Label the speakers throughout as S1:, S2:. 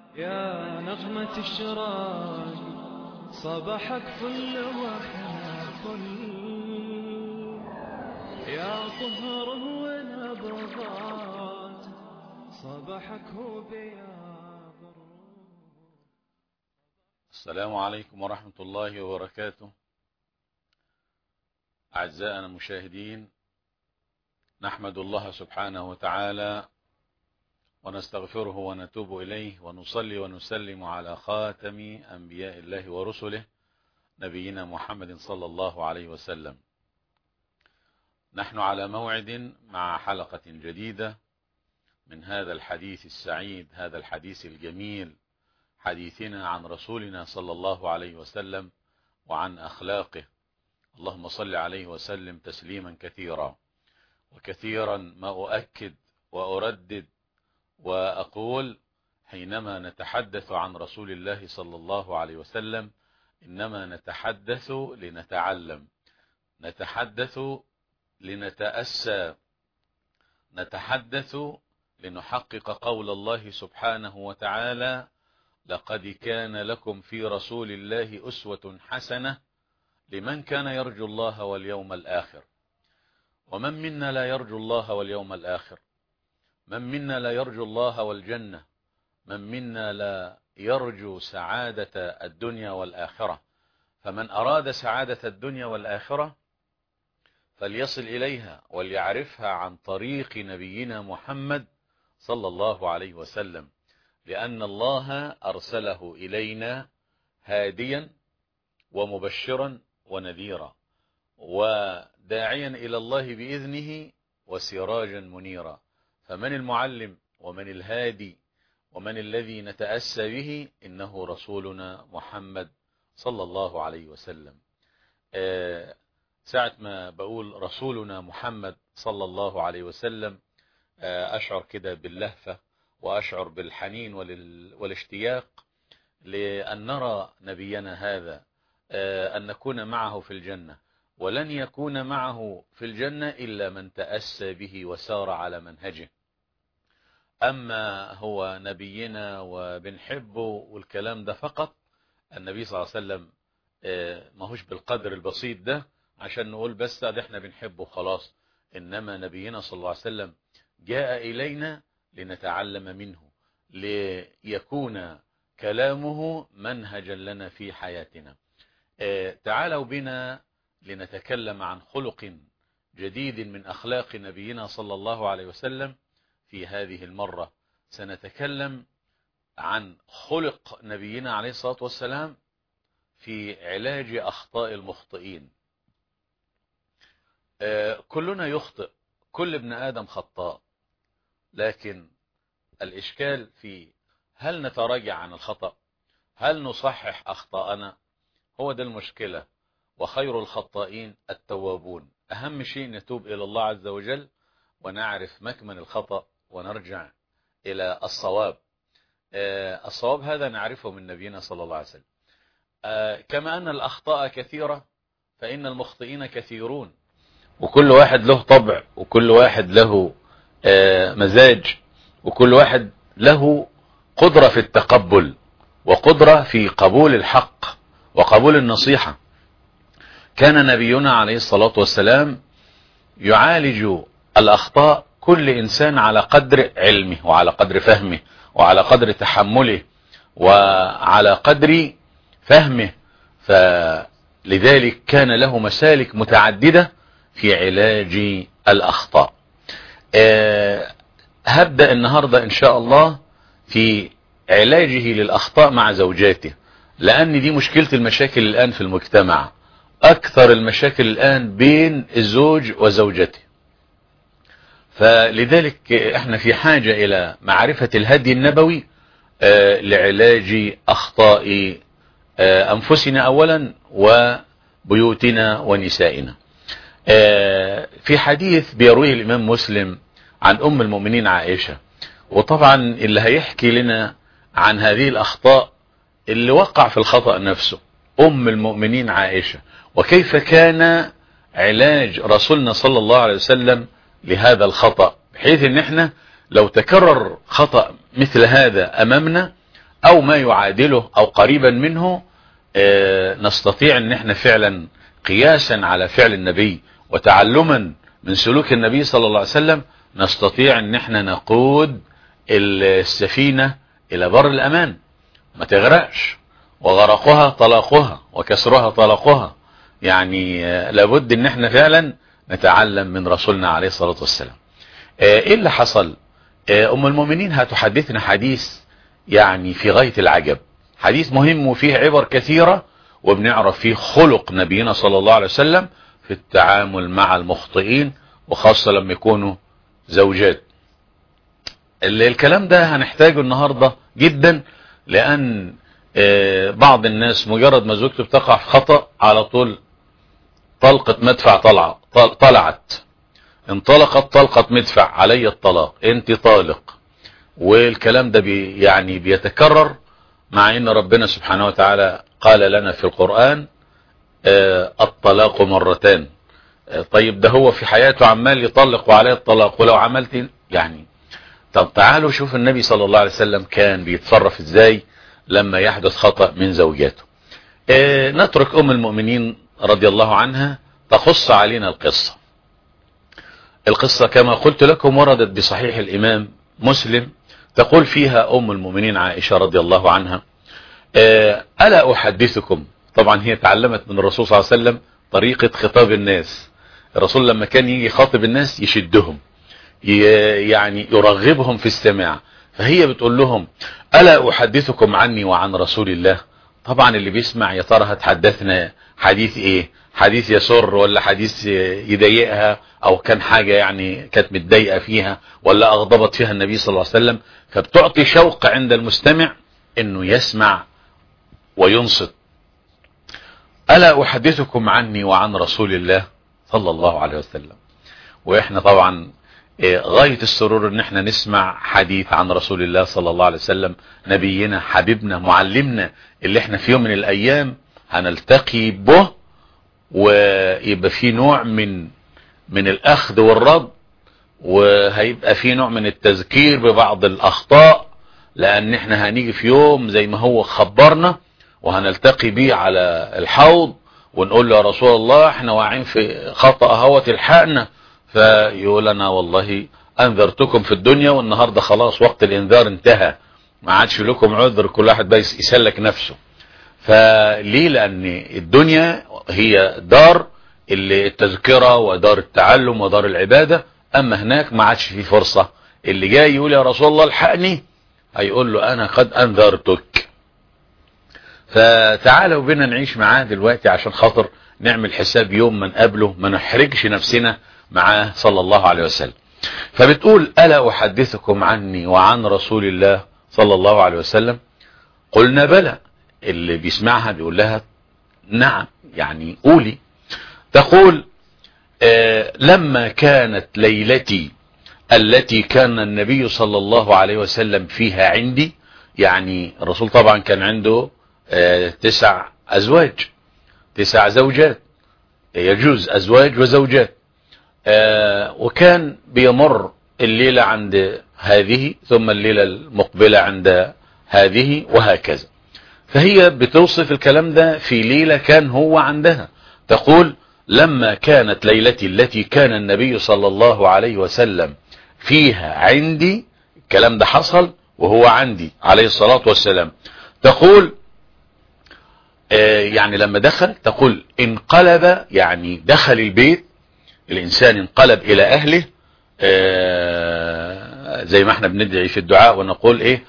S1: يا نغمة الشراق صباحك فل واحنا فل، يا طهر ونبضات صباحك هو بياض.
S2: السلام عليكم ورحمة الله وبركاته. أعزائنا المشاهدين، نحمد الله سبحانه وتعالى ونستغفره ونتوب إليه ونصلي ونسلم على خاتم أنبياء الله ورسله نبينا محمد صلى الله عليه وسلم. نحن على موعد مع حلقة جديدة من هذا الحديث السعيد، هذا الحديث الجميل، حديثنا عن رسولنا صلى الله عليه وسلم وعن أخلاقه. اللهم صل عليه وسلم تسليما كثيرا. وكثيرا ما أؤكد وأردد وأقول حينما نتحدث عن رسول الله صلى الله عليه وسلم إنما نتحدث لنتعلم، نتحدث لنتأسى، نتحدث لنحقق قول الله سبحانه وتعالى: لقد كان لكم في رسول الله أسوة حسنة لمن كان يرجو الله واليوم الآخر. ومن منا لا يرجو الله واليوم الآخر؟ من منا لا يرجو الله والجنة؟ من منا لا يرجو سعادة الدنيا والآخرة؟ فمن أراد سعادة الدنيا والآخرة فليصل إليها وليعرفها عن طريق نبينا محمد صلى الله عليه وسلم، لأن الله أرسله إلينا هاديا ومبشرا ونذيرا وداعيا إلى الله بإذنه وسراجا منيرا. فمن المعلم ومن الهادي ومن الذي نتأسى به؟ إنه رسولنا محمد صلى الله عليه وسلم. ساعة ما بقول رسولنا محمد صلى الله عليه وسلم أشعر كده باللهفة وأشعر بالحنين والاشتياق لأن نرى نبينا هذا، أن نكون معه في الجنة. ولن يكون معه في الجنة إلا من تأسى به وسار على منهجه. أما هو نبينا وبنحبه والكلام ده فقط، النبي صلى الله عليه وسلم ماهوش بالقدر البسيط ده عشان نقول بس ده احنا بنحبه خلاص. إنما نبينا صلى الله عليه وسلم جاء إلينا لنتعلم منه، ليكون كلامه منهجا لنا في حياتنا. تعالوا بنا لنتكلم عن خلق جديد من أخلاق نبينا صلى الله عليه وسلم. في هذه المرة سنتكلم عن خلق نبينا عليه الصلاة والسلام في علاج أخطاء المخطئين. كلنا يخطئ، كل ابن آدم خطاء، لكن الإشكال في هل نتراجع عن الخطأ؟ هل نصحح أخطاءنا؟ هو ده المشكلة. وخير الخطائين التوابون. أهم شيء نتوب إلى الله عز وجل ونعرف مكمن الخطأ ونرجع إلى الصواب. الصواب هذا نعرفه من نبينا صلى الله عليه وسلم. كما أن الأخطاء كثيرة فإن المخطئين كثيرون، وكل واحد له طبع، وكل واحد له مزاج، وكل واحد له قدرة في التقبل وقدرة في قبول الحق وقبول النصيحة. كان نبينا عليه الصلاة والسلام يعالج الأخطاء كل إنسان على قدر علمه وعلى قدر فهمه وعلى قدر تحمله وعلى قدر فهمه. فلذلك كان له مسالك متعددة في علاج الأخطاء. هبدأ النهاردة إن شاء الله في علاجه للأخطاء مع زوجاته، لأن دي مشكلة المشاكل الآن في المجتمع. أكثر المشاكل الآن بين الزوج وزوجته. فلذلك احنا في حاجة إلى معرفة الهدي النبوي لعلاج أخطاء أنفسنا أولا وبيوتنا ونسائنا. في حديث بيرويه الإمام مسلم عن أم المؤمنين عائشة، وطبعا اللي هيحكي لنا عن هذه الأخطاء اللي وقع في الخطأ نفسه أم المؤمنين عائشة، وكيف كان علاج رسولنا صلى الله عليه وسلم لهذا الخطأ، بحيث ان احنا لو تكرر خطأ مثل هذا امامنا او ما يعادله او قريبا منه، نستطيع ان احنا فعلا قياسا على فعل النبي وتعلما من سلوك النبي صلى الله عليه وسلم نستطيع ان احنا نقود السفينة الى بر الامان، ما تغرقش، وغرقها طلاقها وكسرها طلاقها. يعني لابد ان احنا فعلا نتعلم من رسولنا عليه الصلاة والسلام. ايه اللي حصل؟ ام المؤمنين هتحدثنا حديث يعني في غاية العجب، حديث مهم وفيه عبر كثيرة، وبنعرف فيه خلق نبينا صلى الله عليه وسلم في التعامل مع المخطئين، وخاصة لما يكونوا زوجات. الكلام ده هنحتاجه النهاردة جدا، لأن بعض الناس مجرد ما زوجته بتقع في خطأ على طول طلقة مدفع طلعت، انطلقت طلقة مدفع، علي الطلاق، انت طالق. والكلام ده يعني بيتكرر، مع ان ربنا سبحانه وتعالى قال لنا في القرآن الطلاق مرتان. طيب ده هو في حياته عمال يطلق وعليه الطلاق، ولو عملت يعني. طب تعالوا شوف النبي صلى الله عليه وسلم كان بيتصرف ازاي لما يحدث خطأ من زوجاته. نترك ام المؤمنين رضي الله عنها تقص علينا القصة كما قلت لكم وردت بصحيح الامام مسلم، تقول فيها ام المؤمنين عائشة رضي الله عنها: ألا أحدثكم. طبعا هي تعلمت من الرسول صلى الله عليه وسلم طريقة خطاب الناس. الرسول لما كان يجي يخاطب الناس يشدهم، يعني يرغبهم في السماع، فهي بتقول لهم: ألا أحدثكم عني وعن رسول الله. طبعا اللي بيسمع يا ترى هتحدثنا حديث ايه؟ حديث يسر ولا حديث يضايقها، او كان حاجة يعني كانت متضايقة فيها ولا اغضبت فيها النبي صلى الله عليه وسلم. فبتعطي شوق عند المستمع انه يسمع وينصت. ألا أحدثكم عني وعن رسول الله صلى الله عليه وسلم. واحنا طبعا غاية السرور ان احنا نسمع حديث عن رسول الله صلى الله عليه وسلم، نبينا حبيبنا معلمنا اللي احنا في يوم من الايام هنلتقي به، ويبقى في نوع من الاخذ والرد، وهيبقى في نوع من التذكير ببعض الاخطاء، لان احنا هنيجي في يوم زي ما هو خبرنا وهنلتقي بيه على الحوض ونقول له: يا رسول الله احنا واقعين في خطأ اهوت الحقنا. فيقول لنا: والله انذرتكم في الدنيا، والنهاردة خلاص وقت الانذار انتهى، ما عادش لكم عذر، كل واحد بقى يسلك نفسه. فليه؟ لان الدنيا هي دار التذكرة ودار التعلم ودار العبادة، اما هناك ما عادش في فرصة. اللي جاي يقول: يا رسول الله الحقني، هيقول له: انا قد انذرتك. فتعالوا بنا نعيش معاه دلوقتي عشان خاطر نعمل حساب يوم من قبله، ما نحرجش نفسنا معاه صلى الله عليه وسلم. فبتقول: ألا أحدثكم عني وعن رسول الله صلى الله عليه وسلم؟ قلنا: بلى. اللي بيسمعها بيقول لها: نعم، يعني قولي. تقول: لما كانت ليلتي التي كان النبي صلى الله عليه وسلم فيها عندي، يعني الرسول طبعا كان عنده 9 أزواج، 9 زوجات، يجوز أزواج وزوجات، وكان بيمر الليلة عند هذه ثم الليلة المقبلة عند هذه وهكذا. فهي بتوصف الكلام ده في ليلة كان هو عندها. تقول: لما كانت ليلتي التي كان النبي صلى الله عليه وسلم فيها عندي، الكلام ده حصل وهو عندي عليه الصلاة والسلام. تقول يعني لما دخل، تقول: انقلب، يعني دخل البيت، الإنسان انقلب إلى أهله، زي ما احنا بندعي في الدعاء ونقول إيه؟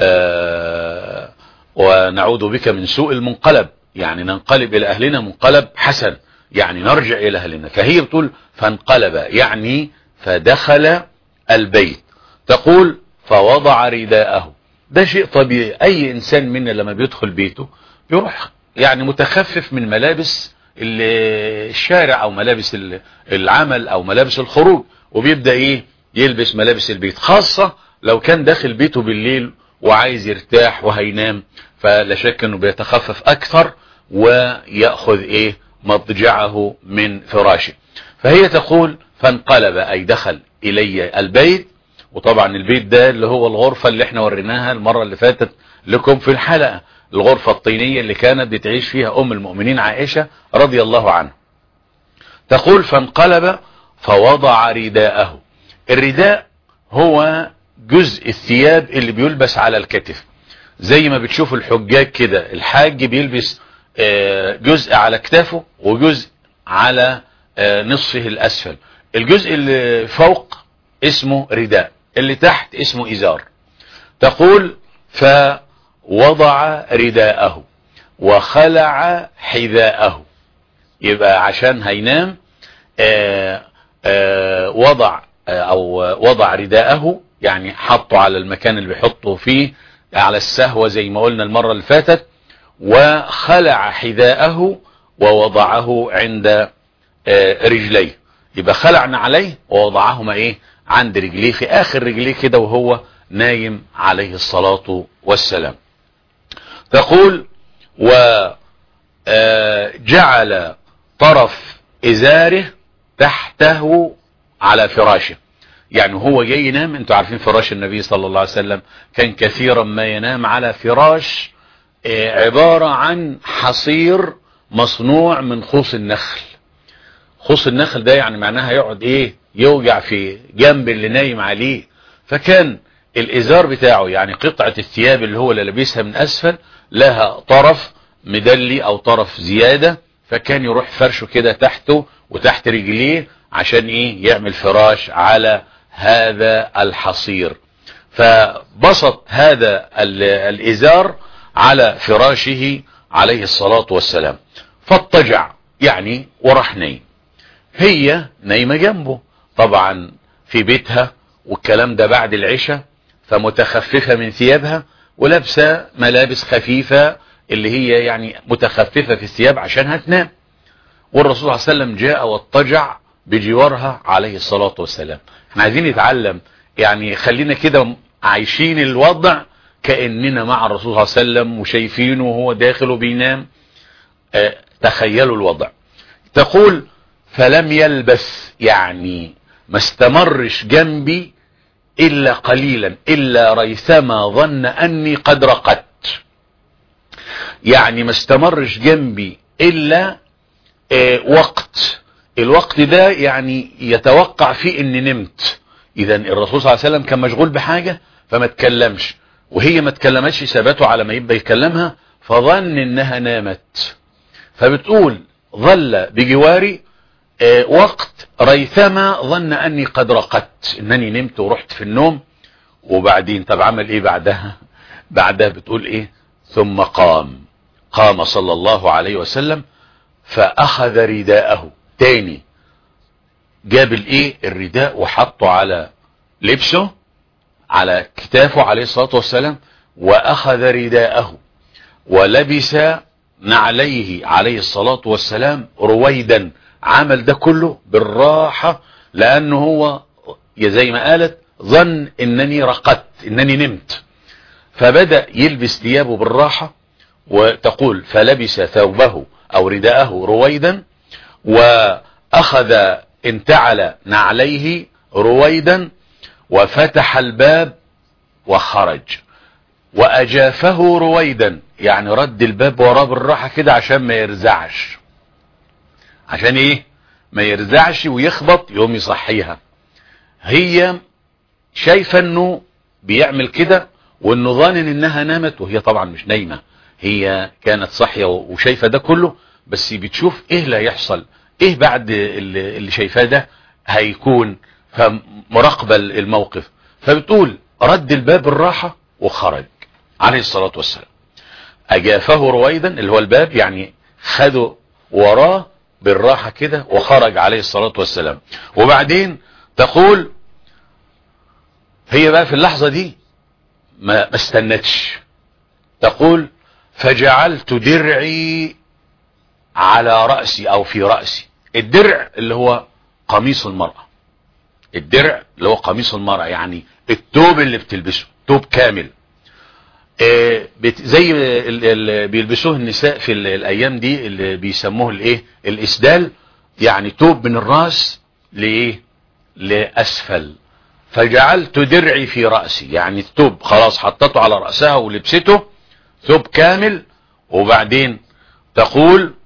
S2: ونعوذ بك من سوء المنقلب، يعني ننقلب إلى أهلنا منقلب حسن، يعني نرجع إلى أهلنا. فهي بتقول: فانقلب، يعني فدخل البيت. تقول: فوضع رداءه. ده شيء طبيعي، أي إنسان منا لما بيدخل بيته يروح يعني متخفف من ملابس الشارع او ملابس العمل او ملابس الخروج، وبيبدأ ايه؟ يلبس ملابس البيت، خاصة لو كان داخل بيته بالليل وعايز يرتاح وهينام، فلا شك انه بيتخفف اكثر ويأخذ ايه؟ مضجعه من فراشه. فهي تقول: فانقلب، اي دخل الي البيت وطبعا البيت ده اللي هو الغرفة اللي احنا وريناها المرة اللي فاتت لكم في الحلقة، الغرفة الطينية اللي كانت بتعيش فيها ام المؤمنين عائشة رضي الله عنها. تقول فانقلب فوضع رداءه. الرداء هو جزء الثياب اللي بيلبس على الكتف، زي ما بتشوف الحجاج كده، الحاج بيلبس جزء على كتافه وجزء على نصفه الأسفل. الجزء اللي فوق اسمه رداء، اللي تحت اسمه إزار. تقول فوضع رداءه وخلع حذاءه، يبقى عشان هينام وضع رداءه، يعني حطه على المكان اللي بيحطه فيه على السهوة زي ما قلنا المرة اللي فاتت، وخلع حذاءه ووضعه عند رجليه. يبقى خلعنا عليه ووضعهما عند رجليه، في اخر رجليه كده وهو نايم عليه الصلاة والسلام. تقول وجعل طرف ازاره تحته على فراشه، يعني هو جاي ينام. انتوا عارفين فراش النبي صلى الله عليه وسلم كان كثيرا ما ينام على فراش عبارة عن حصير مصنوع من خوص النخل. خوص النخل ده يعني معناها يقعد يوجع في جنب اللي نايم عليه. فكان الازار بتاعه يعني قطعة الثياب اللي هو اللي لابسها من اسفل لها طرف مدلي او طرف زيادة، فكان يروح فرشه كده تحته وتحت رجليه عشان يعمل فراش على هذا الحصير. فبسط هذا الازار على فراشه عليه الصلاة والسلام، فاضطجع يعني وراح نايم. هي نايمة جنبه طبعا في بيتها، والكلام ده بعد العشاء، فمتخففة من ثيابها ولابسة ملابس خفيفة اللي هي يعني متخففة في الثياب عشان هتنام. والرسول صلى الله عليه وسلم جاء واضطجع بجوارها عليه الصلاة والسلام. احنا عايزين نتعلم، يعني خلينا كده عايشين الوضع كأننا مع الرسول صلى الله عليه وسلم وشايفينه وهو داخل وبينام. تخيلوا الوضع. تقول فلم يلبث، يعني ما استمرش جنبي إلا قليلا إلا ريثما ظن أني قد رقدت، يعني ما استمرش جنبي إلا وقت. الوقت ده يعني يتوقع فيه اني نمت. اذا الرسول صلى الله عليه وسلم كان مشغول بحاجة فما تكلمش، وهي ما تكلمتش، ثبته على ما يبقى يكلمها فظن انها نامت. فبتقول ظل بجواري وقت ريثما ظن اني قد رقدت، انني نمت ورحت في النوم. وبعدين طب عمل بعدها بتقول ثم قام صلى الله عليه وسلم فاخذ رداءه تاني، جاب الرداء وحطه على لبسه على كتافه عليه الصلاة والسلام، واخذ رداءه ولبس نعليه عليه الصلاة والسلام رويدا. عمل ده كله بالراحة لانه هو زي ما قالت ظن انني رقدت، انني نمت، فبدأ يلبس ثيابه بالراحة. وتقول فلبس ثوبه او رداءه رويدا واخذ انتعل نعليه رويدا وفتح الباب وخرج واجافه رويدا، يعني رد الباب وراه بالراحة كده عشان ما يرزعش، عشان ما يرزعش ويخبط يقوم يصحيها. هي شايفة انه بيعمل كده وانه ظانن انها نامت، وهي طبعا مش نايمة، هي كانت صحية وشايفة ده كله، بس بتشوف اللي هيحصل، بعد اللي شايفاه ده هيكون، فمراقبة الموقف. فبتقول رد الباب بالراحة وخرج عليه الصلاة والسلام. اجافه رويدا اللي هو الباب، يعني خده وراه بالراحة كده وخرج عليه الصلاة والسلام. وبعدين تقول هي بقى في اللحظة دي ما استنتش. تقول فجعلت درعي على رأسي او في رأسي. الدرع اللي هو قميص المرأة، الدرع اللي هو قميص المرأة يعني التوب اللي بتلبسه، توب كامل زي اللي بيلبسوه النساء في الايام دي اللي بيسموه الاسدال، يعني توب من الراس لاسفل. فجعلت درعي في رأسي، يعني الثوب خلاص حطته على رأسها ولبسته ثوب كامل. وبعدين تقول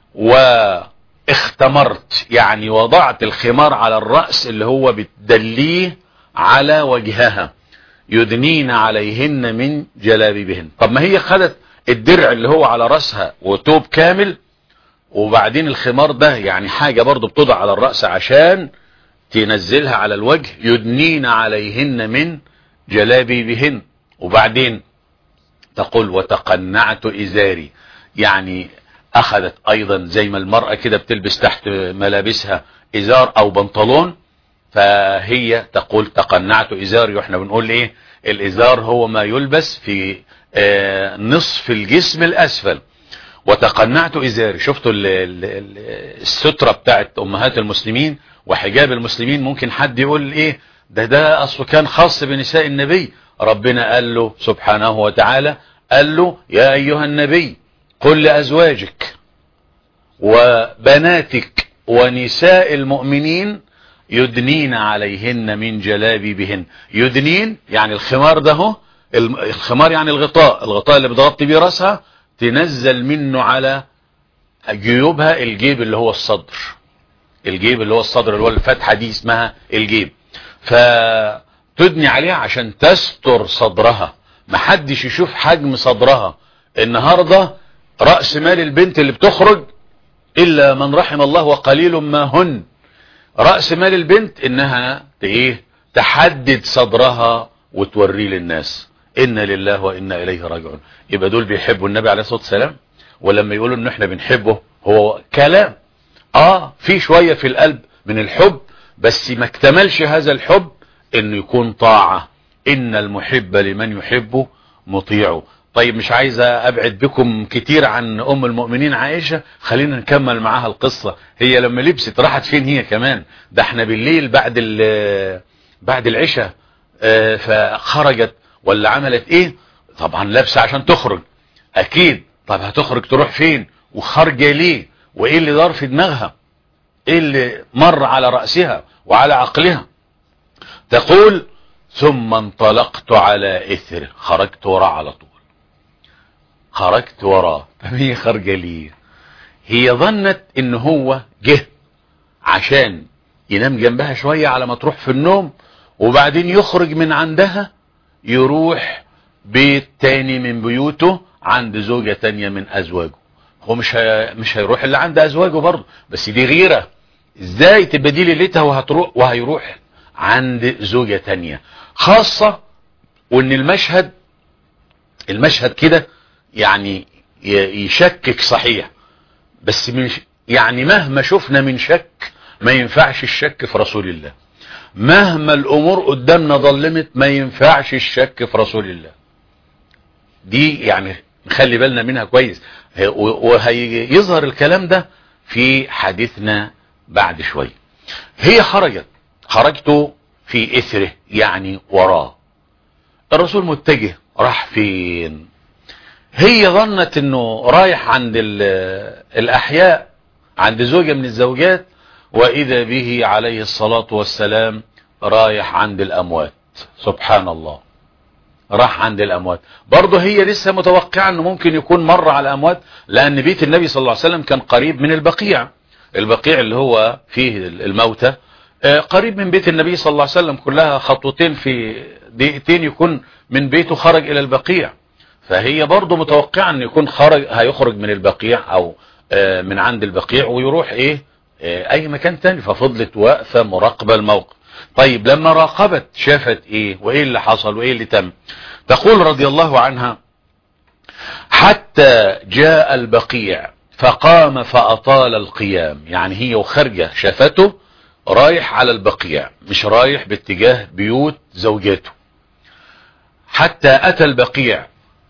S2: واختمرت، يعني وضعت الخمار على الرأس اللي هو بتدليه على وجهها، يدنين عليهن من جلابيبهن. طب ما هي خدت الدرع اللي هو على رأسها وثوب كامل، وبعدين الخمار ده يعني حاجة برضو بتوضع على الرأس عشان تنزلها على الوجه، يدنين عليهن من جلابيبهن. وبعدين تقول وتقنعت إزاري، يعني أخذت أيضا زي ما المرأة كده بتلبس تحت ملابسها إزار أو بنطلون، فهي تقول تقنعت إزاري. وإحنا بنقول إيه؟ الإزار هو ما يلبس في نصف الجسم الأسفل. وتقنعت إزاري. شفتوا السترة بتاعت أمهات المسلمين وحجاب المسلمين، ممكن حد يقول إيه ده أصله كان خاص بنساء النبي. ربنا قال له سبحانه وتعالى، قال له يا أيها النبي قل لأزواجك وبناتك ونساء المؤمنين يدنين عليهن من جلابيبهن. يدنين يعني الخمار ده هو الخمار، يعني الغطاء اللي بتغطي بيه راسها، تنزل منه على جيوبها الجيب اللي هو الصدر، الجيب اللي هو الصدر اللي هو الفتحة دي اسمها الجيب. فتدني عليها عشان تستر صدرها، محدش يشوف حجم صدرها. النهاردة رأس مال البنت اللي بتخرج إلا من رحم الله وقليل ما هن، رأس مال البنت انها تحدد صدرها وتوريه للناس. إنا لله وإنا إليه راجعون. يبقى دول بيحبوا النبي عليه الصلاة والسلام، ولما يقولوا ان احنا بنحبه هو كلام في شوية في القلب من الحب، بس ما اكتملش هذا الحب انه يكون طاعة. ان المحب لمن يحبه مطيعه. طيب مش عايز ابعد بكم كتير عن ام المؤمنين عائشة، خلينا نكمل معاها القصة. هي لما لبست راحت فين هي كمان؟ ده احنا بالليل بعد العشاء فخرجت ولا عملت ايه؟ طبعا لابسة عشان تخرج اكيد. طب هتخرج تروح فين وخارجه ليه؟ وايه اللي دار في دماغها؟ ايه اللي مر على رأسها وعلى عقلها؟ تقول ثم انطلقت على اثره، خرجت وراه على طول، خرجت وراه. طب هي خارجه ليه؟ هي ظنت ان هو جه عشان ينام جنبها شوية على ما تروح في النوم، وبعدين يخرج من عندها يروح بيت تاني من بيوته عند زوجة تانية من ازواجه. هو مش هيروح اللي عند ازواجه برضه، بس دي غيرة. ازاي تبقى دي ليلتها وهيروح عند زوجة تانية؟ خاصة وان المشهد كده يعني يشكك صحيح، بس مش يعني مهما شفنا من شك ما ينفعش الشك في رسول الله. مهما الامور قدامنا ظلمت ما ينفعش الشك في رسول الله. دي يعني نخلي بالنا منها كويس، وهيظهر الكلام ده في حديثنا بعد شوية. هي خرجت في اثره يعني وراه. الرسول متجه، راح فين؟ هي ظنت انه رايح عند الاحياء، عند زوجة من الزوجات، واذا به عليه الصلاة والسلام رايح عند الاموات. سبحان الله، راح عند الاموات. برضه هي لسه متوقعة انه ممكن يكون مر على الاموات، لان بيت النبي صلى الله عليه وسلم كان قريب من البقيع اللي هو فيه الموتى، قريب من بيت النبي صلى الله عليه وسلم، كلها خطوتين في دقيقتين يكون من بيته خرج الى البقيع. فهي برضه متوقعة ان يكون هيخرج من البقيع او من عند البقيع ويروح اي مكان تاني. ففضلت واقفة مراقبة الموقف. طيب لما راقبت شافت ايه وايه اللي حصل وايه اللي تم؟ تقول رضي الله عنها حتى جاء البقيع فقام فأطال القيام. يعني هي وخارجة شافته رايح على البقيع، مش رايح باتجاه بيوت زوجاته. حتى أتى البقيع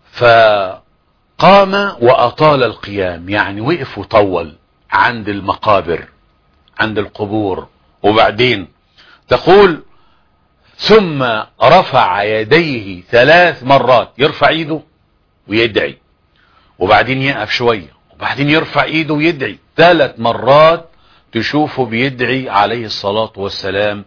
S2: فقام وأطال القيام، يعني وقف وطول عند المقابر، عند القبور. وبعدين تقول ثم رفع يديه 3 مرات، يرفع ايده ويدعي، وبعدين يقف شوية، وبعدين يرفع ايده ويدعي 3 مرات. تشوفه بيدعي عليه الصلاة والسلام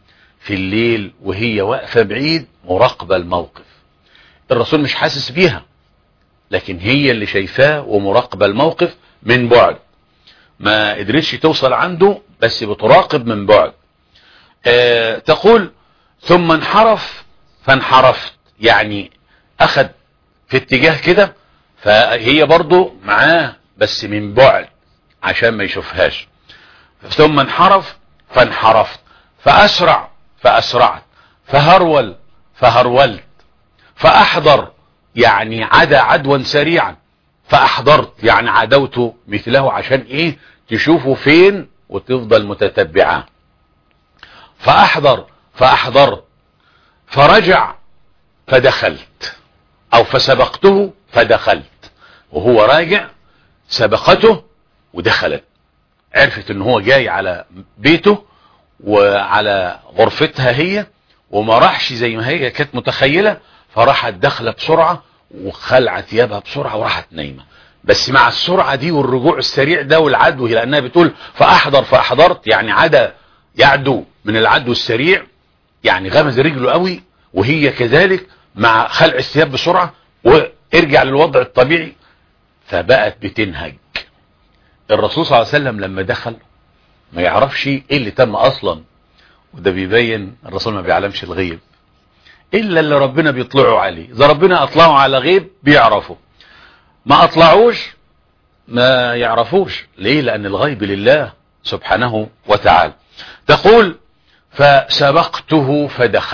S2: في الليل وهي واقفة بعيد مراقبة الموقف. الرسول مش حاسس بيها، لكن هي اللي شايفاه ومراقبة الموقف من بعد، ما قدرتش توصل عنده بس بتراقب من بعد. تقول ثم انحرف فانحرفت، يعني اخد في اتجاه كده، فهي برضو معاه بس من بعد عشان ما يشوفهاش. ثم انحرف فانحرفت، فأسرع فأسرعت، فهرول فهرولت، فأحضر يعني عدا عدوا سريعا، فأحضرت يعني عدوت مثله عشان ايه؟ تشوفه فين وتفضل متتبعاه. فأحضر فأحضرت، فرجع فدخلت، او فسبقته فدخلت، وهو راجع سبقته ودخلت، عرفت ان هو جاي على بيته وعلى غرفتها هي، وما راحش زي ما هي كانت متخيلة، فراحت داخله بسرعة وخلعت ثيابها بسرعة وراحت نايمة. بس مع السرعة دي والرجوع السريع ده والعدو، لانها بتقول فاحضر فاحضرت يعني عدا يعدو من العدو السريع، يعني غمز رجله قوي، وهي كذلك مع خلع الثياب بسرعة وارجع للوضع الطبيعي، فبقت بتنهج. الرسول صلى الله عليه وسلم لما دخل ما يعرفش ايه اللي تم اصلا، وده بيبين الرسول ما بيعلمش الغيب الا اللي ربنا بيطلعه عليه. اذا ربنا اطلعه على غيب بيعرفه، ما اطلعوش ما يعرفوش. ليه؟ لان الغيب لله سبحانه وتعالى. تقول فسبقته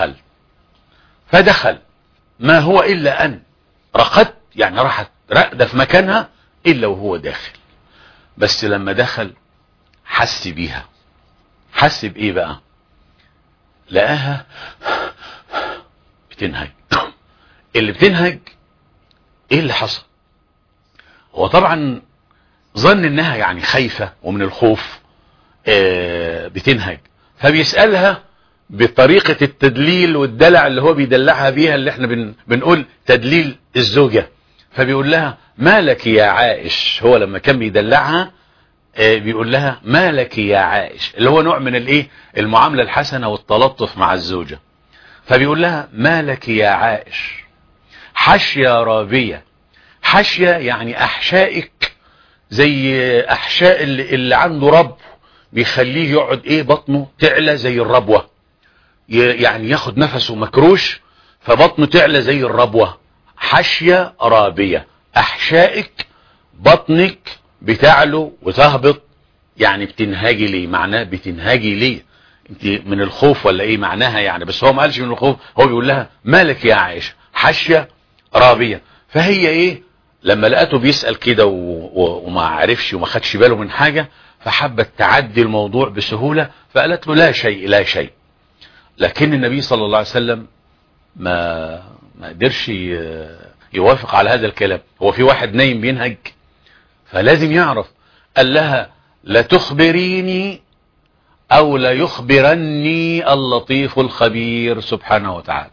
S2: فدخل ما هو الا ان رقدت، يعني راحت راقده في مكانها الا وهو داخل. بس لما دخل حس بيها. حس بايه بقى؟ لقاها بتنهج. اللي بتنهج ايه اللي حصل؟ هو طبعا ظن انها يعني خايفة ومن الخوف بتنهج، فبيسألها بطريقة التدليل والدلع اللي هو بيدلعها بيها، اللي احنا بنقول تدليل الزوجة. فبيقول لها مالك يا عائش. هو لما كان بيدلعها بيقول لها مالك يا عائش، اللي هو نوع من الايه؟ المعاملة الحسنة والتلطف مع الزوجة. فبيقول لها مالك يا عائش حشية رابية. حشية يعني احشائك زي احشاء اللي عنده رب، بيخليه يقعد ايه؟ بطنه تعلى زي الربوة، يعني ياخد نفسه مكروش فبطنه تعلى زي الربوة. حشية رابية، احشائك بطنك بتعلو وتهبط، يعني بتنهاجي ليه؟ معناه بتنهاجي ليه؟ انت من الخوف ولا ايه معناها يعني؟ بس هو ما قالش من الخوف، هو بيقول لها مالك يا عائشة حشية رابية. فهي ايه؟ لما لقته بيسأل كده وما عرفش وما خدش باله من حاجة، فحبت تعدي الموضوع بسهولة، فقالت له لا شيء لا شيء. لكن النبي صلى الله عليه وسلم ما قدرش يوافق على هذا الكلام. هو في واحد نايم بينهج؟ فلازم يعرف. قال لها لا تخبريني او لا يخبرني اللطيف الخبير سبحانه وتعالى.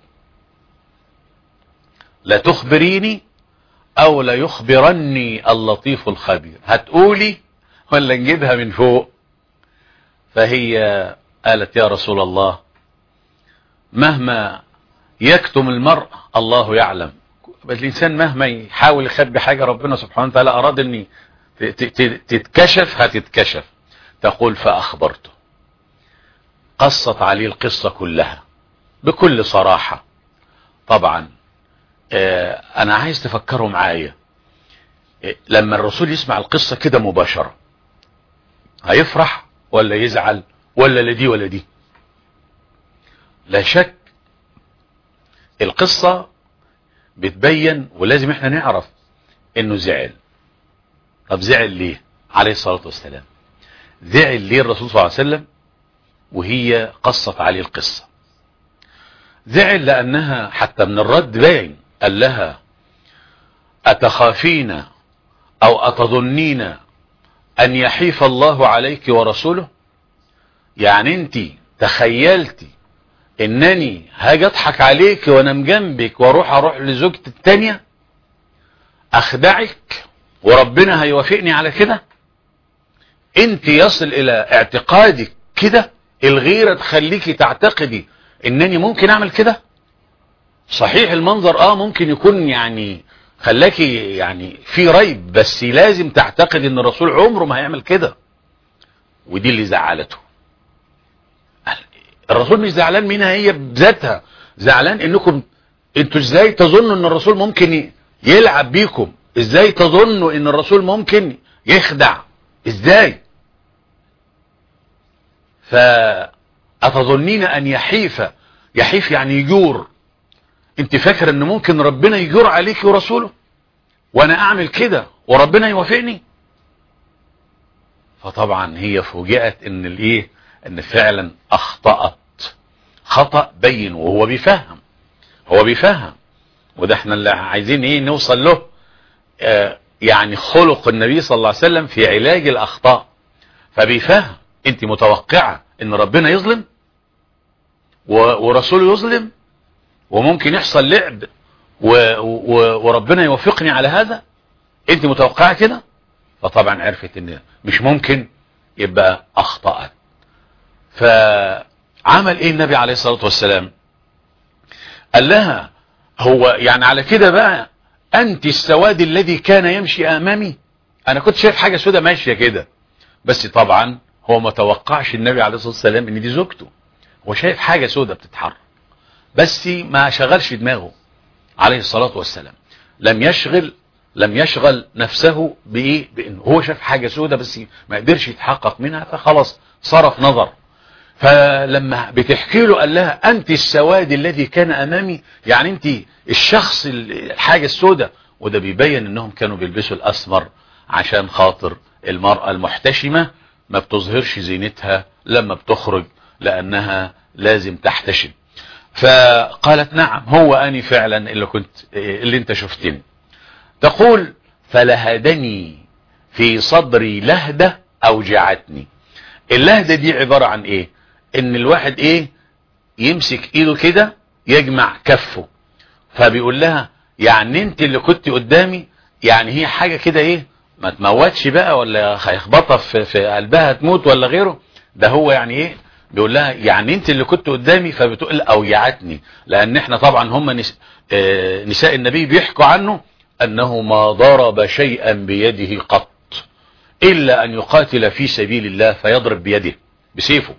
S2: لا تخبريني او لا يخبرني اللطيف الخبير. هتقولي ولا نجيبها من فوق؟ فهي قالت يا رسول الله مهما يكتم المرء الله يعلم. بس الانسان مهما يحاول يخبي حاجة ربنا سبحانه وتعالى اراد ان تتكشف هتتكشف. تقول فاخبرته، قصت عليه القصة كلها بكل صراحة. طبعا انا عايز تفكروا معايا، لما الرسول يسمع القصة كده مباشرة هيفرح ولا يزعل ولا لدي ولا دي؟ لا شك القصة بتبين، ولازم احنا نعرف انه زعل. طب زعل ليه عليه الصلاة والسلام؟ زعل ليه الرسول صلى الله عليه وسلم وهي قصت عليه القصة؟ زعل لأنها حتى من الرد باين، قال لها أتخافين أو أتظنين أن يحيف الله عليك ورسوله؟ يعني انت تخيلتي انني هاجي اضحك عليك وانا مجنبك واروح لزوجتي التانية اخدعك وربنا هيوافقني على كده؟ انت يصل الى اعتقادك كده، الغيرة تخليكي تعتقدي انني ممكن اعمل كده؟ صحيح المنظر ممكن يكون يعني خلاكي يعني في ريب، بس لازم تعتقد ان الرسول عمره ما هيعمل كده. ودي اللي زعلته. الرسول مش زعلان منها هي بذاتها، زعلان انكم انتوا ازاي تظنوا ان الرسول ممكن يلعب بيكم، ازاي تظنوا ان الرسول ممكن يخدع، ازاي؟ فأتظنين ان يحيف يعني يجور. انت فاكر ان ممكن ربنا يجور عليك ورسوله وانا اعمل كده وربنا يوافقني؟ فطبعا هي فوجئت ان فعلا اخطأت خطأ بين، وهو بيفهم. وده احنا اللي عايزين نوصل له. يعني خلق النبي صلى الله عليه وسلم في علاج الاخطاء. فبيفهم. انت متوقعة ان ربنا يظلم ورسوله يظلم وممكن يحصل لعب وربنا يوفقني على هذا؟ انت متوقعة كده؟ فطبعا عرفت ان مش ممكن، يبقى اخطأت. فعمل ايه النبي عليه الصلاة والسلام؟ قال لها هو يعني على كده بقى انت السواد الذي كان يمشي امامي؟ انا كنت شايف حاجة سودة ماشية كده. بس طبعا هو ما توقعش النبي عليه الصلاة والسلام ان دي زوجته. هو شايف حاجة سودة بتتحرك، بس ما شغلش دماغه عليه الصلاة والسلام. لم يشغل نفسه بانه هو شاف حاجة سودة بس ما قدرش يتحقق منها، فخلاص صرف نظر. فلما بتحكي له قال لها انت السواد الذي كان امامي، يعني انت الشخص الحاجة السودة. وده بيبين انهم كانوا بيلبسوا الاسمر عشان خاطر المرأة المحتشمة ما بتظهرش زينتها لما بتخرج، لانها لازم تحتشم. فقالت نعم هو اني فعلا اللي انت شفتني. تقول فلهدني في صدري لهدة اوجعتني. اللهدة دي عبارة عن ايه؟ ان الواحد يمسك ايده كده يجمع كفه. فبيقول لها يعني انت اللي كنت قدامي، يعني هي حاجة كده ما تموتش بقى ولا هيخبطها في قلبها تموت ولا غيره. ده هو يعني بيقول لها يعني انت اللي كنت قدامي. فبتقول اوجعتني، لان احنا طبعا هم نساء النبي بيحكوا عنه انه ما ضرب شيئا بيده قط الا ان يقاتل في سبيل الله فيضرب بيده بسيفه.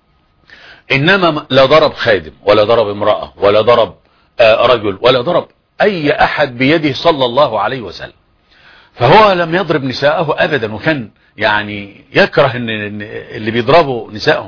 S2: انما لا ضرب خادم ولا ضرب امرأة ولا ضرب رجل ولا ضرب اي احد بيده صلى الله عليه وسلم. فهو لم يضرب نساءه ابدا، وكان يعني يكره ان اللي بيضربوا نسائهم.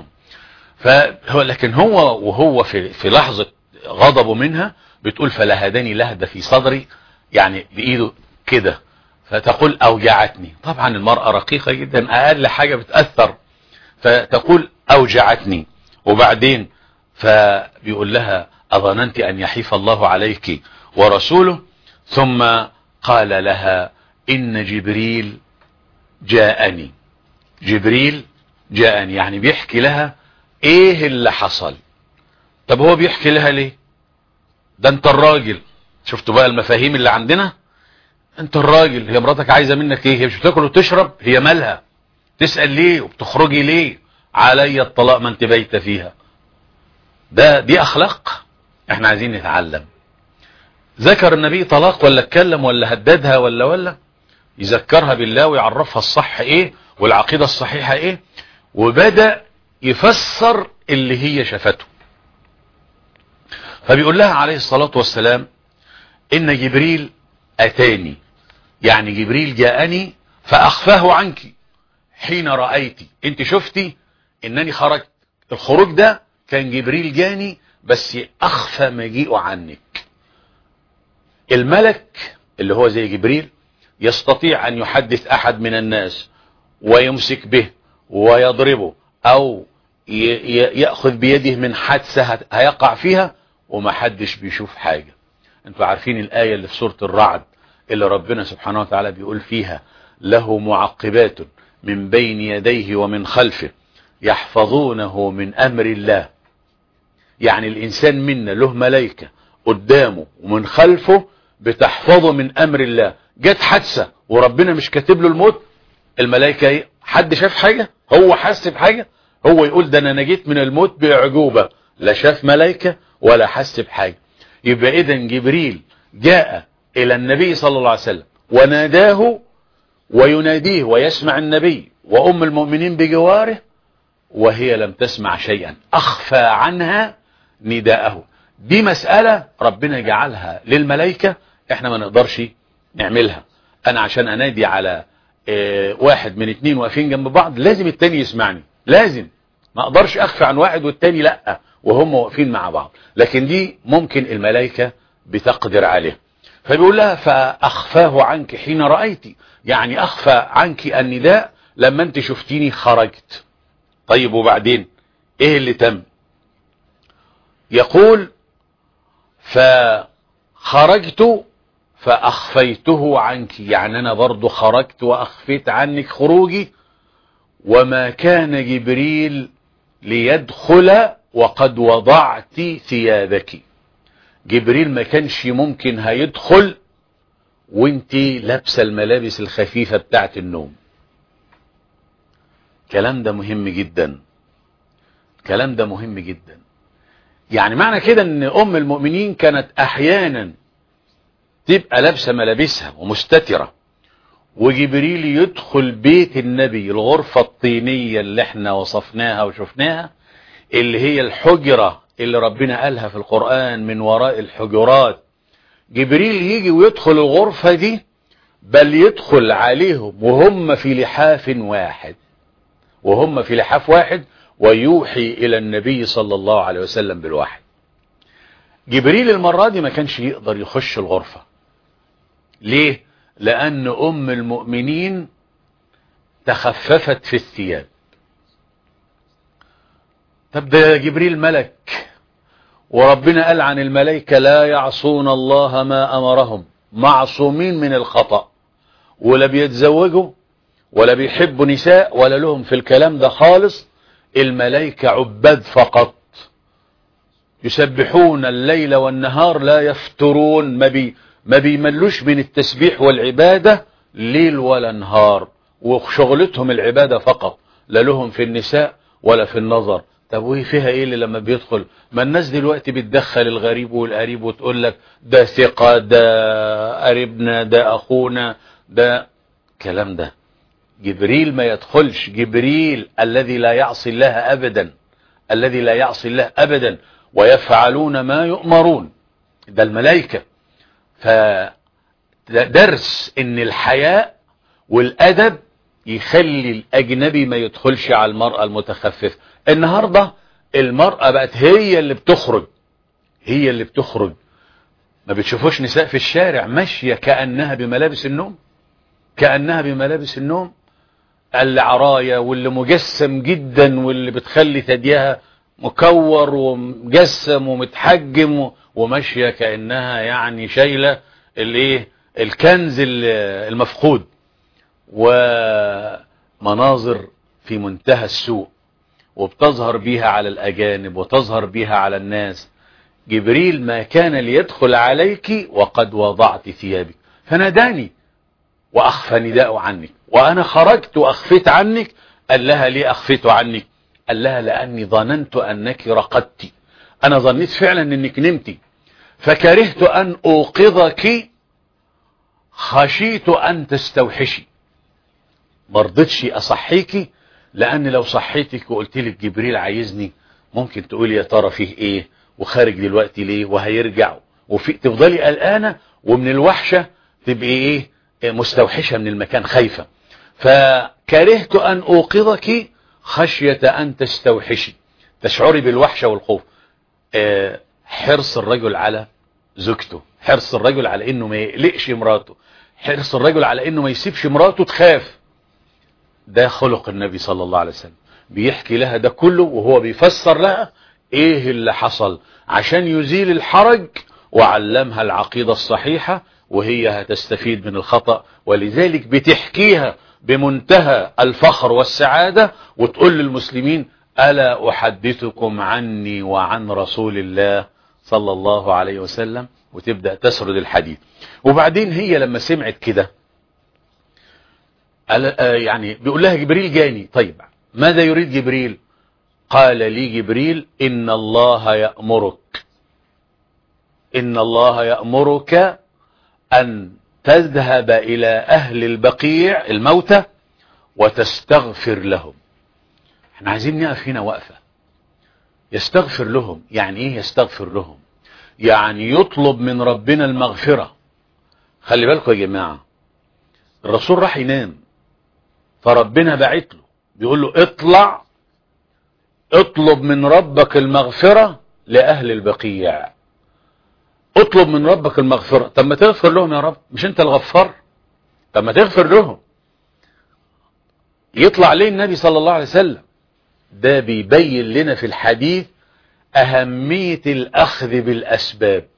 S2: لكن وهو في لحظة غضبه منها بتقول فلهدني لهدة في صدري، يعني بايده كده. فتقول اوجعتني. طبعا المرأة رقيقة جدا، اقل حاجة بتأثر. فتقول اوجعتني. وبعدين فبيقول لها اظننت ان يحيف الله عليك ورسوله؟ ثم قال لها ان جبريل جاءني. جبريل جاءني يعني بيحكي لها ايه اللي حصل. طب هو بيحكي لها ليه؟ ده انت الراجل. شفتوا بقى المفاهيم اللي عندنا؟ انت الراجل، هي مراتك عايزة منك ايه؟ هي مش بتاكل وتشرب؟ هي مالها؟ تسأل ليه وبتخرجي ليه؟ علي الطلاق ما انت بايت فيها. دي اخلاق احنا عايزين نتعلم. ذكر النبي طلاق ولا اتكلم ولا هددها ولا يذكرها بالله ويعرفها الصح والعقيدة الصحيحة وبدأ يفسر اللي هي شافته. فبيقول لها عليه الصلاة والسلام ان جبريل اتاني، يعني جبريل جاءني فاخفاه عنك حين رأيتي. انت شفتي انني خرجت، الخروج ده كان جبريل جاني بس اخفى مجيئه عنك. الملك اللي هو زي جبريل يستطيع ان يحدث احد من الناس ويمسك به ويضربه او يأخذ بيده من حادثة هيقع فيها وما حدش بيشوف حاجة. انتوا عارفين الآية اللي في سورة الرعد اللي ربنا سبحانه وتعالى بيقول فيها له معقبات من بين يديه ومن خلفه يحفظونه من امر الله. يعني الانسان منا له ملائكة قدامه ومن خلفه بتحفظه من امر الله. جت حادثة وربنا مش كاتب له الموت، الملائكة حد شاف حاجة؟ هو حس بحاجة؟ هو يقول ده انا نجيت من الموت باعجوبة، لا شاف ملائكة ولا حس بحاجة. يبقى إذن جبريل جاء إلى النبي صلى الله عليه وسلم وناداه ويناديه ويسمع النبي وأم المؤمنين بجواره، وهي لم تسمع شيئا، أخفى عنها نداءه. دي مسألة ربنا جعلها للملائكة، احنا ما نقدرش نعملها. أنا عشان أنادي على واحد من اتنين واقفين جنب بعض لازم التاني يسمعني، لازم، ما اقدرش اخفى عن واحد والتاني لا وهم واقفين مع بعض، لكن دي ممكن الملائكة بتقدر عليها. فبيقول لها فأخفاه عنك حين رأيتي، يعني أخفى عنك النداء لما انت شفتيني خرجت. طيب وبعدين ايه اللي تم؟ يقول فخرجت فأخفيته عنك، يعني أنا برضو خرجت وأخفيت عنك خروجي. وما كان جبريل ليدخل وقد وضعت ثيابك، جبريل ما كانش ممكن هيدخل وانت لابسه الملابس الخفيفة بتاعت النوم. الكلام ده مهم جدا، الكلام ده مهم جدا. يعني معنى كده ان ام المؤمنين كانت احيانا تبقى لابسه ملابسها ومستترة، وجبريل يدخل بيت النبي، الغرفة الطينية اللي احنا وصفناها وشفناها، اللي هي الحجرة اللي ربنا قالها في القرآن من وراء الحجرات. جبريل يجي ويدخل الغرفة دي، بل يدخل عليهم وهم في لحاف واحد، وهم في لحاف واحد، ويوحي إلى النبي صلى الله عليه وسلم بالوحي. جبريل المرة دي ما كانش يقدر يخش الغرفة. ليه؟ لأن أم المؤمنين تخففت في الثياب. طب ده جبريل ملك، وربنا قال عن الملائكة لا يعصون الله ما أمرهم، معصومين من الخطأ، ولا بيتزوجوا ولا بيحبوا نساء ولا لهم في الكلام ده خالص. الملائكة عباد فقط، يسبحون الليل والنهار لا يفترون، ما بيملوش من التسبيح والعبادة ليل ولا نهار، وشغلتهم العبادة فقط، لا لهم في النساء ولا في النظر. طب وهي فيها ايه اللي لما بيدخل؟ ما الناس دلوقتي بتدخل الغريب والقريب وتقول لك ده ثقة، ده قريبنا، ده اخونا، ده كلام ده. جبريل ما يدخلش، جبريل الذي لا يعصي الله ابدا، الذي لا يعصي الله ابدا ويفعلون ما يؤمرون، ده الملائكة. فدرس ان الحياء والادب يخلي الاجنبي ما يدخلش على المرأة المتخففة. النهاردة المرأة بقت هي اللي بتخرج، هي اللي بتخرج. ما بتشوفوش نساء في الشارع ماشية كأنها بملابس النوم، كأنها بملابس النوم، اللي عراية واللي مجسم جدا واللي بتخلي ثديها مكور ومجسم ومتحجم وماشية كأنها يعني شايلة الايه، الكنز المفقود، ومناظر في منتهى السوء، وبتظهر بيها على الأجانب وتظهر بيها على الناس. جبريل ما كان ليدخل عليك وقد وضعت ثيابك، فناداني وأخفى نداء عنك، وأنا خرجت وأخفيت عنك. قال لها ليه أخفيت عنك؟ قال لها لأني ظننت أنك رقدت، أنا ظنيت فعلا أنك نمتي، فكرهت أن أوقظك، خشيت أن تستوحشي، مرضتش أصحيكي، لأن لو صحيتك وقلت لك جبريل عايزني ممكن تقولي يا ترى فيه إيه، وخارج دلوقتي ليه، وهيرجع، تفضلي قلقانة، ومن الوحشة تبقي إيه، مستوحشة من المكان، خايفة. فكرهت أن أوقظك خشية أن تستوحشي، تشعري بالوحشة والخوف. حرص الرجل على زوجته، حرص الرجل على إنه ما يقلقش مراته، حرص الرجل على إنه ما يسيبش مراته تخاف. ده خلق النبي صلى الله عليه وسلم، بيحكي لها ده كله وهو بيفسر لها إيه اللي حصل عشان يزيل الحرج، وعلمها العقيدة الصحيحة، وهي هتستفيد من الخطأ. ولذلك بتحكيها بمنتهى الفخر والسعادة، وتقول للمسلمين ألا أحدثكم عني وعن رسول الله صلى الله عليه وسلم، وتبدأ تسرد الحديث. وبعدين هي لما سمعت كده يعني بيقول لها جبريل جاني، طيب ماذا يريد جبريل؟ قال لي جبريل إن الله يأمرك أن تذهب إلى أهل البقيع الموتى وتستغفر لهم. احنا عايزين نقف هنا وقفة. يستغفر لهم يعني ايه؟ يستغفر لهم يعني يطلب من ربنا المغفرة. خلي بالكم يا جماعة، الرسول راح ينام فربنا بعت له بيقول له اطلع اطلب من ربك المغفرة لأهل البقيع. اطلب من ربك المغفرة. طب ما تغفر لهم يا رب، مش انت الغفار؟ طب ما تغفر لهم. يطلع ليه النبي صلى الله عليه وسلم؟ ده بيبين لنا في الحديث أهمية الأخذ بالأسباب.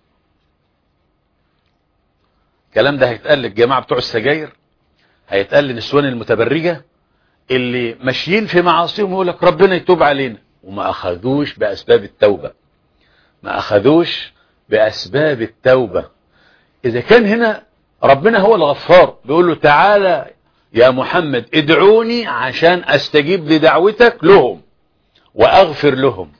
S2: الكلام ده هيتقال للجماعة بتوع السجاير، هيتقال للنسوان المتبرجة اللي ماشيين في معاصيهم ويقول لك ربنا يتوب علينا، وما أخذوش بأسباب التوبة. ما أخذوش بأسباب التوبة. إذا كان هنا ربنا هو الغفار بيقول له تعالى يا محمد ادعوني عشان أستجيب لدعوتك لهم وأغفر لهم.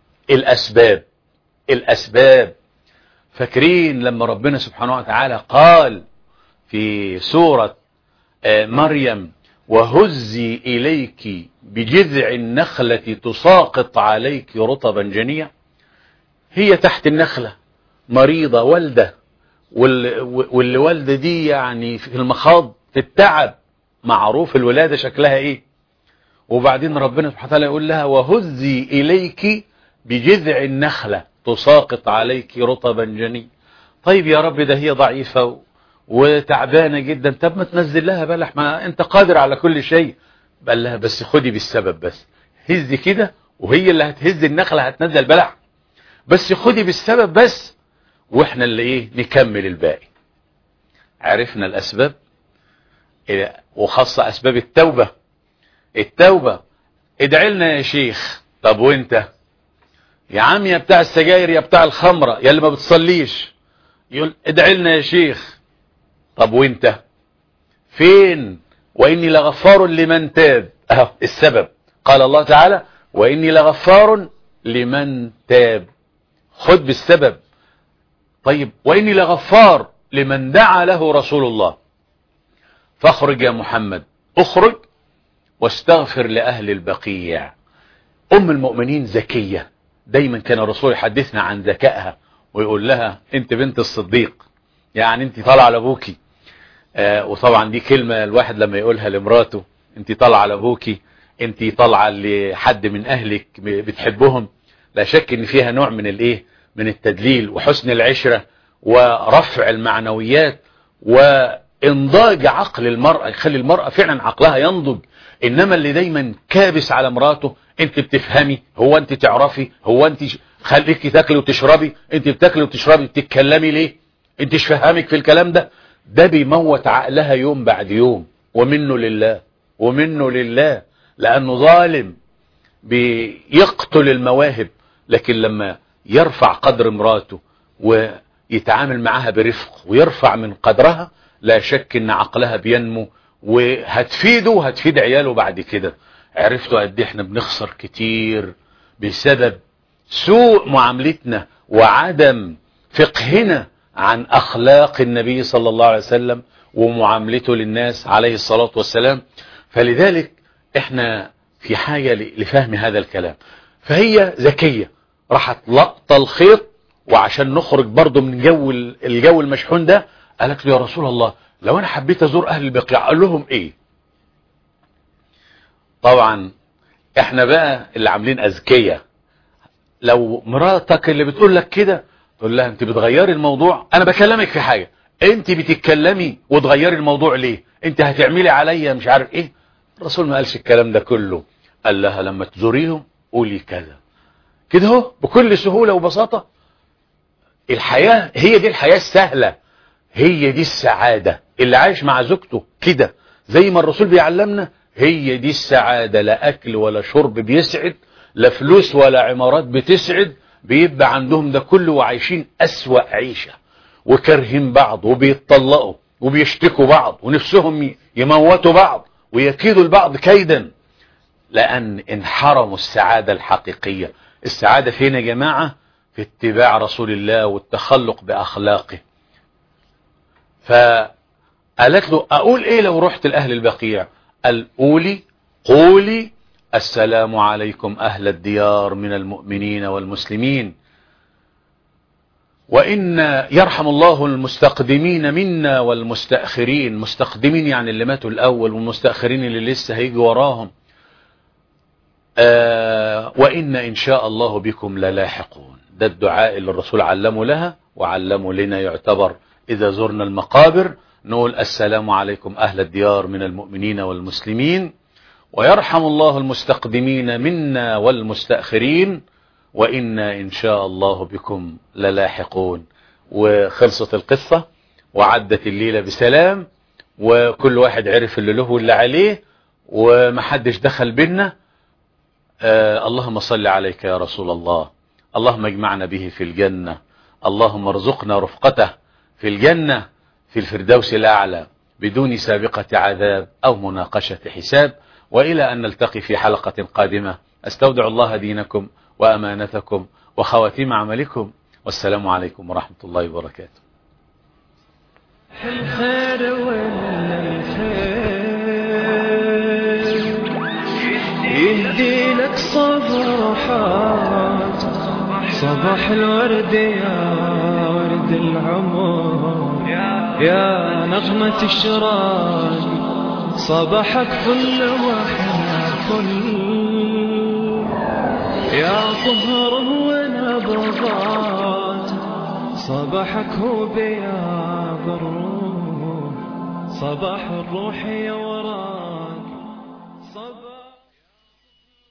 S2: الأسباب. فاكرين لما ربنا سبحانه وتعالى قال في سورة مريم وهزي إليك بجذع النخلة تساقط عليك رطبا جنيا؟ هي تحت النخلة مريضة والدة، واللي والدة دي يعني في المخاض في التعب، معروف الولادة شكلها ايه. وبعدين ربنا سبحانه وتعالى يقول لها وهزي إليك بجذع النخلة تساقط عليك رطبا جنيا. طيب يا رب ده هي ضعيفة وتعبانة جدا، طب ما تنزل لها بلح، ما انت قادر على كل شيء. قال لها بس خدي بالسبب، بس هزي كده وهي اللي هتهز النخلة هتنزل بلح، بس خدي بالسبب بس، واحنا اللي ايه نكمل الباقي. عرفنا الاسباب وخاصة اسباب التوبة. ادعي لنا يا شيخ. طب وانت يا عم يا بتاع السجاير يا بتاع الخمرة يا اللي ما بتصليش، يقول ادعي لنا يا شيخ. طب وانت فين؟ واني لغفار لمن تاب. السبب قال الله تعالى واني لغفار لمن تاب. خد بالسبب. طيب واني لغفار لمن دعا له رسول الله. فاخرج يا محمد، اخرج واستغفر لأهل البقيع. أم المؤمنين ذكية، دايما كان الرسول يحدثنا عن ذكائها ويقول لها انت بنت الصديق، يعني انت طالعه لابوكي. وطبعا دي كلمة الواحد لما يقولها لمراته، انت طالعه لابوكي، انت طالعه لحد من اهلك بتحبهم، لا شك ان فيها نوع من الايه، من التدليل وحسن العشرة ورفع المعنويات وانضاج عقل المرأة، يخلي المرأة فعلا عقلها ينضج. انما اللي دايما كابس على مراته، انت بتفهمي، هو انت تعرفي، هو انت خليكي تاكلي وتشربي، انت بتاكلي وتشربي بتتكلمي ليه، انت مش فهمك في الكلام ده بيموت عقلها يوم بعد يوم. ومنه لله لانه ظالم بيقتل المواهب. لكن لما يرفع قدر امراته ويتعامل معها برفق ويرفع من قدرها، لا شك ان عقلها بينمو وهتفيده وهتفيد عياله بعد كده. عرفتوا قد ايه احنا بنخسر كتير بسبب سوء معاملتنا وعدم فقهنا عن اخلاق النبي صلى الله عليه وسلم ومعاملته للناس عليه الصلاة والسلام. فلذلك احنا في حاجة لفهم هذا الكلام. فهي ذكية، راحت لقطة الخيط، وعشان نخرج برضو من الجو المشحون ده، قالت له يا رسول الله لو انا حبيت ازور اهل البقيع قال لهم ايه؟ طبعا احنا بقى اللي عاملين اذكية. لو مراتك اللي بتقول لك كده تقول لها انت بتغيري الموضوع، انا بكلمك في حاجة، انت بتتكلمي وتغيري الموضوع ليه؟ انت هتعملي عليا مش عارف ايه. الرسول ما قالش الكلام ده كله، قال لها لما تزوريهم قولي كذا كده اهو بكل سهولة وبساطة. الحياة هي دي الحياة السهلة، هي دي السعادة. اللي عايش مع زوجته كده زي ما الرسول بيعلمنا، هي دي السعادة. لا أكل ولا شرب بيسعد، لا فلوس ولا عمارات بتسعد، بيبقى عندهم ده كله وعايشين أسوأ عيشة وكرهين بعض وبيتطلقوا وبيشتكوا بعض ونفسهم يموتوا بعض ويكيدوا البعض كيدا. لأن انحرموا السعادة الحقيقية. السعادة فين يا جماعة؟ في اتباع رسول الله والتخلق بأخلاقه. فقالت له أقول إيه لو رحت لأهل البقيع؟ قال قولي السلام عليكم أهل الديار من المؤمنين والمسلمين، وإن يرحم الله المستقدمين منا والمستأخرين. مستقدمين يعني اللي ماتوا الأول، والمستأخرين اللي لسه هيجي وراهم. وإن إن شاء الله بكم للاحقون. ده الدعاء اللي الرسول علمه لها وعلمه لنا. يعتبر إذا زرنا المقابر نقول السلام عليكم أهل الديار من المؤمنين والمسلمين، ويرحم الله المستقدمين منا والمستأخرين، وإنا إن شاء الله بكم للاحقون. وخلصت القصة وعدت الليلة بسلام، وكل واحد عرف اللي له واللي عليه، ومحدش دخل بينا. اللهم صل عليك يا رسول الله، اللهم اجمعنا به في الجنة، اللهم ارزقنا رفقته في الجنة في الفردوس الأعلى بدون سابقة عذاب أو مناقشة حساب. وإلى أن نلتقي في حلقة قادمة، أستودع الله دينكم وأمانتكم وخواتيم عملكم، والسلام عليكم ورحمة الله وبركاته.
S1: الخير ولا الخير يهدي لك صباحات، صباح الورد يا ورد العمر، يا نغمة الشراق، صباحك فل وحنا فل، يا طهر ونبضات، صباحك هو بياض الروح، صباح الروح يا ورا